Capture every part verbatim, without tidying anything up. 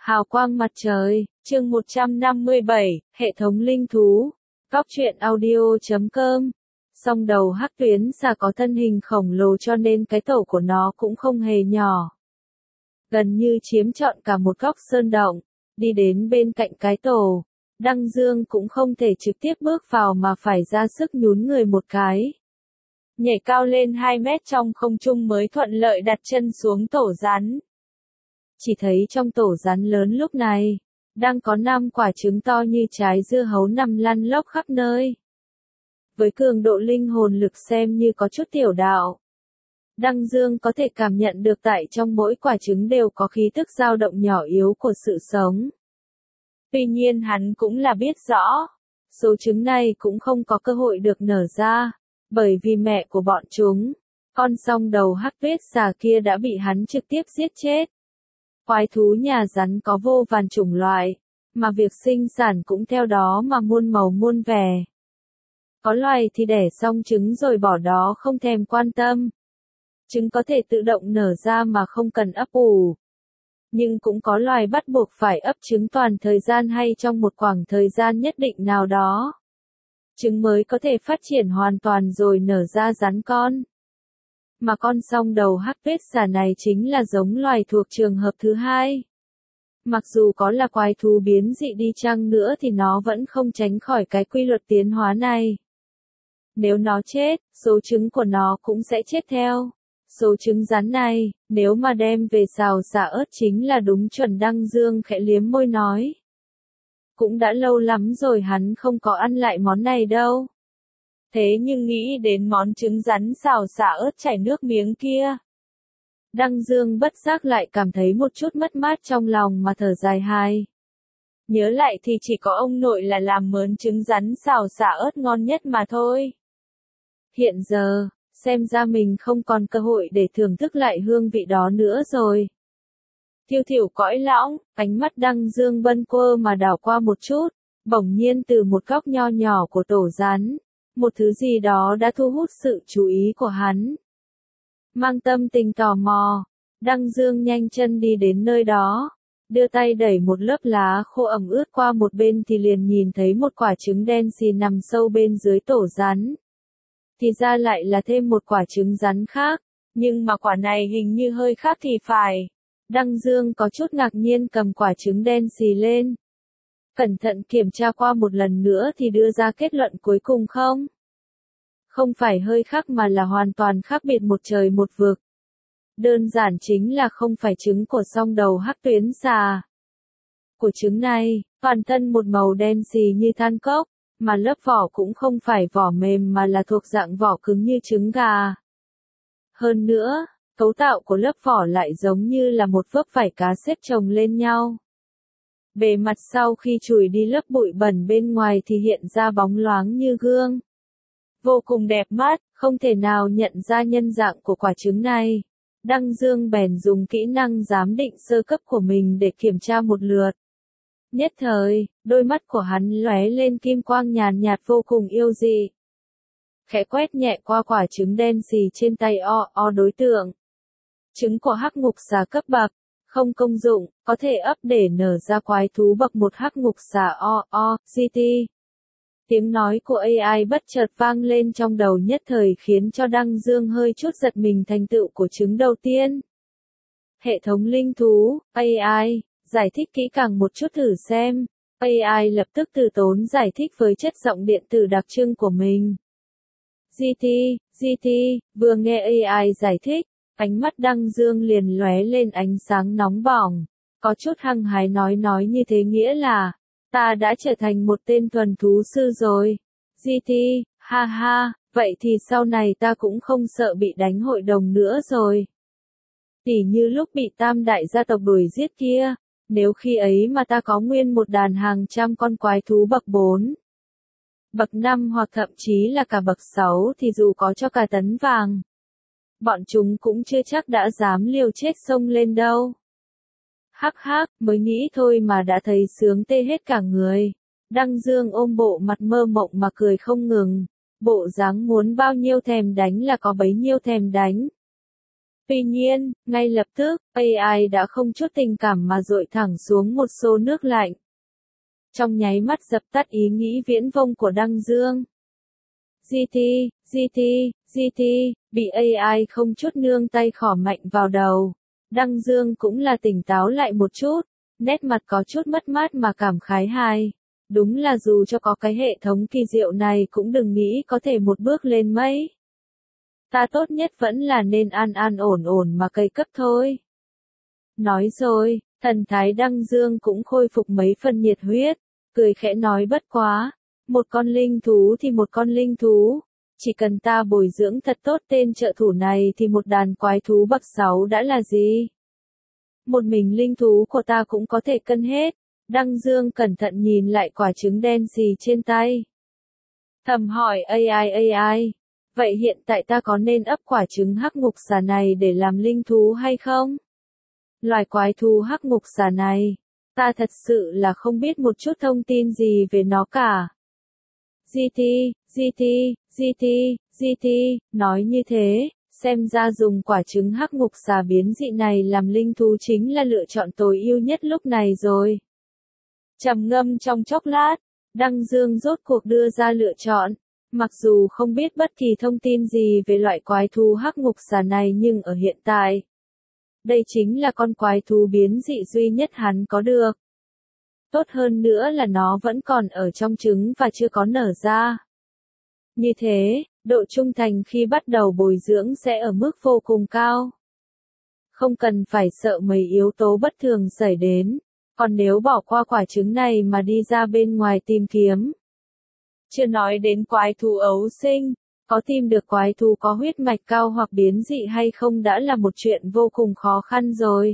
Hào quang mặt trời, chương một trăm năm mươi bảy, hệ thống linh thú. Góc truyện audio chấm com. Song đầu hắc tuyến xà có thân hình khổng lồ cho nên cái tổ của nó cũng không hề nhỏ. Gần như chiếm trọn cả một góc sơn động, đi đến bên cạnh cái tổ. Đăng Dương cũng không thể trực tiếp bước vào mà phải ra sức nhún người một cái. Nhảy cao lên hai mét trong không trung mới thuận lợi đặt chân xuống tổ rắn. Chỉ thấy trong tổ rắn lớn lúc này, đang có năm quả trứng to như trái dưa hấu nằm lăn lóc khắp nơi. Với cường độ linh hồn lực xem như có chút tiểu đạo. Đăng Dương có thể cảm nhận được tại trong mỗi quả trứng đều có khí tức dao động nhỏ yếu của sự sống. Tuy nhiên hắn cũng là biết rõ, số trứng này cũng không có cơ hội được nở ra, bởi vì mẹ của bọn chúng, con song đầu hắc tuyết xà kia đã bị hắn trực tiếp giết chết. Quái thú nhà rắn có vô vàn chủng loại, mà việc sinh sản cũng theo đó mà muôn màu muôn vẻ. Có loài thì đẻ xong trứng rồi bỏ đó không thèm quan tâm. Trứng có thể tự động nở ra mà không cần ấp ủ. Nhưng cũng có loài bắt buộc phải ấp trứng toàn thời gian hay trong một khoảng thời gian nhất định nào đó. Trứng mới có thể phát triển hoàn toàn rồi nở ra rắn con. Mà con song đầu hắc tuyết xà này chính là giống loài thuộc trường hợp thứ hai. Mặc dù có là quái thú biến dị đi chăng nữa thì nó vẫn không tránh khỏi cái quy luật tiến hóa này. Nếu nó chết, số trứng của nó cũng sẽ chết theo. Số trứng rắn này, nếu mà đem về xào xả ớt chính là đúng chuẩn. Đăng Dương khẽ liếm môi nói. Cũng đã lâu lắm rồi hắn không có ăn lại món này đâu. Thế nhưng nghĩ đến món trứng rắn xào xả ớt chảy nước miếng kia. Đăng Dương bất giác lại cảm thấy một chút mất mát trong lòng mà thở dài hai. Nhớ lại thì chỉ có ông nội là làm mớn trứng rắn xào xả ớt ngon nhất mà thôi. Hiện giờ, xem ra mình không còn cơ hội để thưởng thức lại hương vị đó nữa rồi. Thiêu thiểu cõi lõng, ánh mắt Đăng Dương bâng quơ mà đảo qua một chút, bỗng nhiên từ một góc nho nhỏ của tổ rắn. Một thứ gì đó đã thu hút sự chú ý của hắn. Mang tâm tình tò mò, Đăng Dương nhanh chân đi đến nơi đó, đưa tay đẩy một lớp lá khô ẩm ướt qua một bên thì liền nhìn thấy một quả trứng đen xì nằm sâu bên dưới tổ rắn. Thì ra lại là thêm một quả trứng rắn khác, nhưng mà quả này hình như hơi khác thì phải. Đăng Dương có chút ngạc nhiên cầm quả trứng đen xì lên. Cẩn thận kiểm tra qua một lần nữa thì đưa ra kết luận cuối cùng không? Không phải hơi khác mà là hoàn toàn khác biệt một trời một vực. Đơn giản chính là không phải trứng của song đầu hắc tuyến xà. Của trứng này, toàn thân một màu đen xì như than cốc, mà lớp vỏ cũng không phải vỏ mềm mà là thuộc dạng vỏ cứng như trứng gà. Hơn nữa, cấu tạo của lớp vỏ lại giống như là một vớp vải cá xếp chồng lên nhau. Bề mặt sau khi chùi đi lớp bụi bẩn bên ngoài thì hiện ra bóng loáng như gương. Vô cùng đẹp mắt, không thể nào nhận ra nhân dạng của quả trứng này. Đăng Dương bèn dùng kỹ năng giám định sơ cấp của mình để kiểm tra một lượt. Nhất thời, đôi mắt của hắn lóe lên kim quang nhàn nhạt vô cùng yêu dị. Khẽ quét nhẹ qua quả trứng đen xì trên tay o o đối tượng. Trứng của hắc ngục xà cấp bậc, không công dụng, có thể ấp để nở ra quái thú bậc một hắc ngục xà o o, giê tê. Tiếng nói của a i bất chợt vang lên trong đầu nhất thời khiến cho Đăng Dương hơi chút giật mình. Thành tựu của trứng đầu tiên. Hệ thống linh thú, a i, giải thích kỹ càng một chút thử xem. a i lập tức từ tốn giải thích với chất giọng điện tử đặc trưng của mình. giê tê, giê tê, vừa nghe a i giải thích, ánh mắt Đăng Dương liền lóe lên ánh sáng nóng bỏng. Có chút hăng hái nói nói như thế nghĩa là, ta đã trở thành một tên thuần thú sư rồi. giê tê, ha ha, vậy thì sau này ta cũng không sợ bị đánh hội đồng nữa rồi. Tỉ như lúc bị tam đại gia tộc đuổi giết kia, nếu khi ấy mà ta có nguyên một đàn hàng trăm con quái thú bậc bốn, bậc năm hoặc thậm chí là cả bậc sáu thì dù có cho cả tấn vàng, bọn chúng cũng chưa chắc đã dám liều chết xông lên đâu. Hắc hắc, mới nghĩ thôi mà đã thấy sướng tê hết cả người. Đăng Dương ôm bộ mặt mơ mộng mà cười không ngừng. Bộ dáng muốn bao nhiêu thèm đánh là có bấy nhiêu thèm đánh. Tuy nhiên, ngay lập tức, a i đã không chút tình cảm mà dội thẳng xuống một xô nước lạnh. Trong nháy mắt dập tắt ý nghĩ viễn vông của Đăng Dương. giê tê, giê tê, giê tê, bị a i không chút nương tay khỏ mạnh vào đầu. Đăng Dương cũng là tỉnh táo lại một chút, nét mặt có chút mất mát mà cảm khái hai. Đúng là dù cho có cái hệ thống kỳ diệu này cũng đừng nghĩ có thể một bước lên mây. Ta tốt nhất vẫn là nên an an ổn ổn mà cây cấp thôi. Nói rồi, thần thái Đăng Dương cũng khôi phục mấy phần nhiệt huyết, cười khẽ nói bất quá. Một con linh thú thì một con linh thú. Chỉ cần ta bồi dưỡng thật tốt tên trợ thủ này thì một đàn quái thú bậc sáu đã là gì? Một mình linh thú của ta cũng có thể cân hết. Đăng Dương cẩn thận nhìn lại quả trứng đen xì trên tay. Thầm hỏi a i a i, vậy hiện tại ta có nên ấp quả trứng hắc ngục xà này để làm linh thú hay không? Loài quái thú hắc ngục xà này, ta thật sự là không biết một chút thông tin gì về nó cả. giê tê, giê tê, giê tê, giê tê, nói như thế, xem ra dùng quả trứng hắc ngục xà biến dị này làm linh thú chính là lựa chọn tối ưu nhất lúc này rồi. Trầm ngâm trong chốc lát, Đăng Dương rốt cuộc đưa ra lựa chọn. Mặc dù không biết bất kỳ thông tin gì về loại quái thú hắc ngục xà này nhưng ở hiện tại, đây chính là con quái thú biến dị duy nhất hắn có được. Tốt hơn nữa là nó vẫn còn ở trong trứng và chưa có nở ra. Như thế, độ trung thành khi bắt đầu bồi dưỡng sẽ ở mức vô cùng cao. Không cần phải sợ mấy yếu tố bất thường xảy đến, còn nếu bỏ qua quả trứng này mà đi ra bên ngoài tìm kiếm. Chưa nói đến quái thú ấu sinh, có tìm được quái thú có huyết mạch cao hoặc biến dị hay không đã là một chuyện vô cùng khó khăn rồi.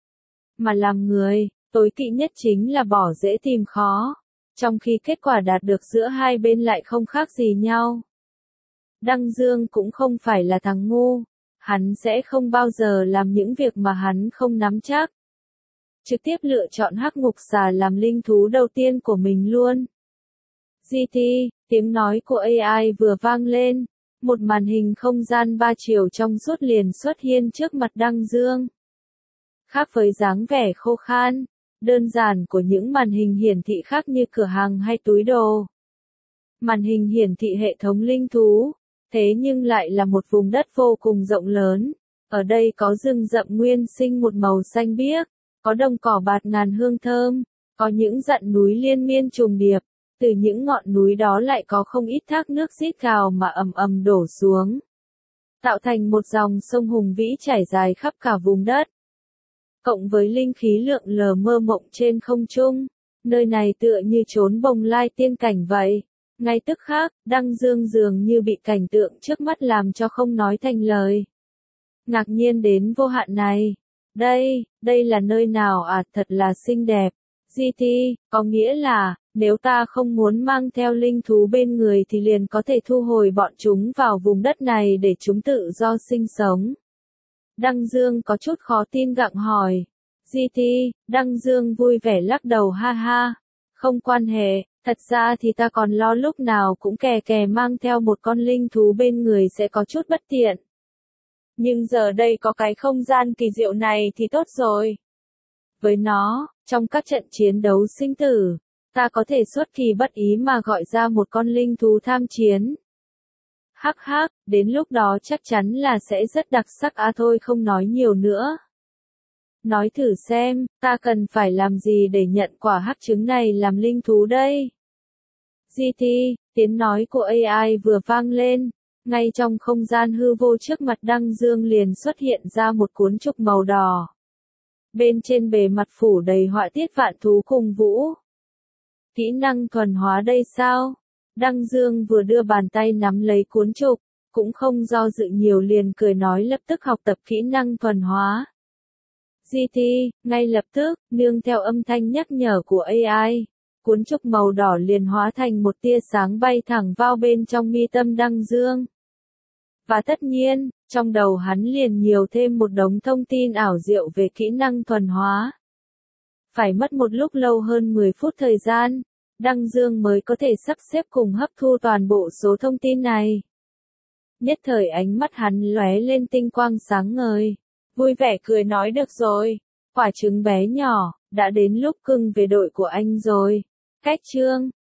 Mà làm người, tối kỵ nhất chính là bỏ dễ tìm khó, trong khi kết quả đạt được giữa hai bên lại không khác gì nhau. Đăng Dương cũng không phải là thằng ngu, hắn sẽ không bao giờ làm những việc mà hắn không nắm chắc. Trực tiếp lựa chọn hắc ngục xà làm linh thú đầu tiên của mình luôn. giê tê, tiếng nói của a i vừa vang lên, một màn hình không gian ba chiều trong suốt liền xuất hiện trước mặt Đăng Dương. Khác với dáng vẻ khô khan, đơn giản của những màn hình hiển thị khác như cửa hàng hay túi đồ. Màn hình hiển thị hệ thống linh thú, thế nhưng lại là một vùng đất vô cùng rộng lớn. Ở đây có rừng rậm nguyên sinh một màu xanh biếc, có đồng cỏ bạt ngàn hương thơm, có những dặn núi liên miên trùng điệp. Từ những ngọn núi đó lại có không ít thác nước rít gào mà ầm ầm đổ xuống, tạo thành một dòng sông hùng vĩ trải dài khắp cả vùng đất. Cộng với linh khí lượng lờ mơ mộng trên không trung, nơi này tựa như chốn bồng lai tiên cảnh vậy. Ngay tức khắc, Đăng Dương dường như bị cảnh tượng trước mắt làm cho không nói thành lời. Ngạc nhiên đến vô hạn này. Đây, đây là nơi nào à, thật là xinh đẹp. giê tê, có nghĩa là, nếu ta không muốn mang theo linh thú bên người thì liền có thể thu hồi bọn chúng vào vùng đất này để chúng tự do sinh sống. Đăng Dương có chút khó tin gặng hỏi. giê tê, Đăng Dương vui vẻ lắc đầu ha ha. Không quan hệ, thật ra thì ta còn lo lúc nào cũng kè kè mang theo một con linh thú bên người sẽ có chút bất tiện. Nhưng giờ đây có cái không gian kỳ diệu này thì tốt rồi. Với nó, trong các trận chiến đấu sinh tử, ta có thể xuất kỳ bất ý mà gọi ra một con linh thú tham chiến. Hắc hắc, đến lúc đó chắc chắn là sẽ rất đặc sắc à thôi không nói nhiều nữa. Nói thử xem, ta cần phải làm gì để nhận quả hắc trứng này làm linh thú đây? giê tê, tiếng nói của a i vừa vang lên, ngay trong không gian hư vô trước mặt Đăng Dương liền xuất hiện ra một cuốn trục màu đỏ. Bên trên bề mặt phủ đầy họa tiết vạn thú cùng vũ. Kỹ năng thuần hóa đây sao? Đăng Dương vừa đưa bàn tay nắm lấy cuốn trục, cũng không do dự nhiều liền cười nói lập tức học tập kỹ năng thuần hóa. giê tê, ngay lập tức, nương theo âm thanh nhắc nhở của a i, cuốn trục màu đỏ liền hóa thành một tia sáng bay thẳng vào bên trong mi tâm Đăng Dương. Và tất nhiên, trong đầu hắn liền nhiều thêm một đống thông tin ảo diệu về kỹ năng thuần hóa. Phải mất một lúc lâu hơn mười phút thời gian, Đăng Dương mới có thể sắp xếp cùng hấp thu toàn bộ số thông tin này. Nhất thời ánh mắt hắn lóe lên tinh quang sáng ngời. vui vẻ cười nói được rồi. Quả trứng bé nhỏ, đã đến lúc cưng về đội của anh rồi. Cách chương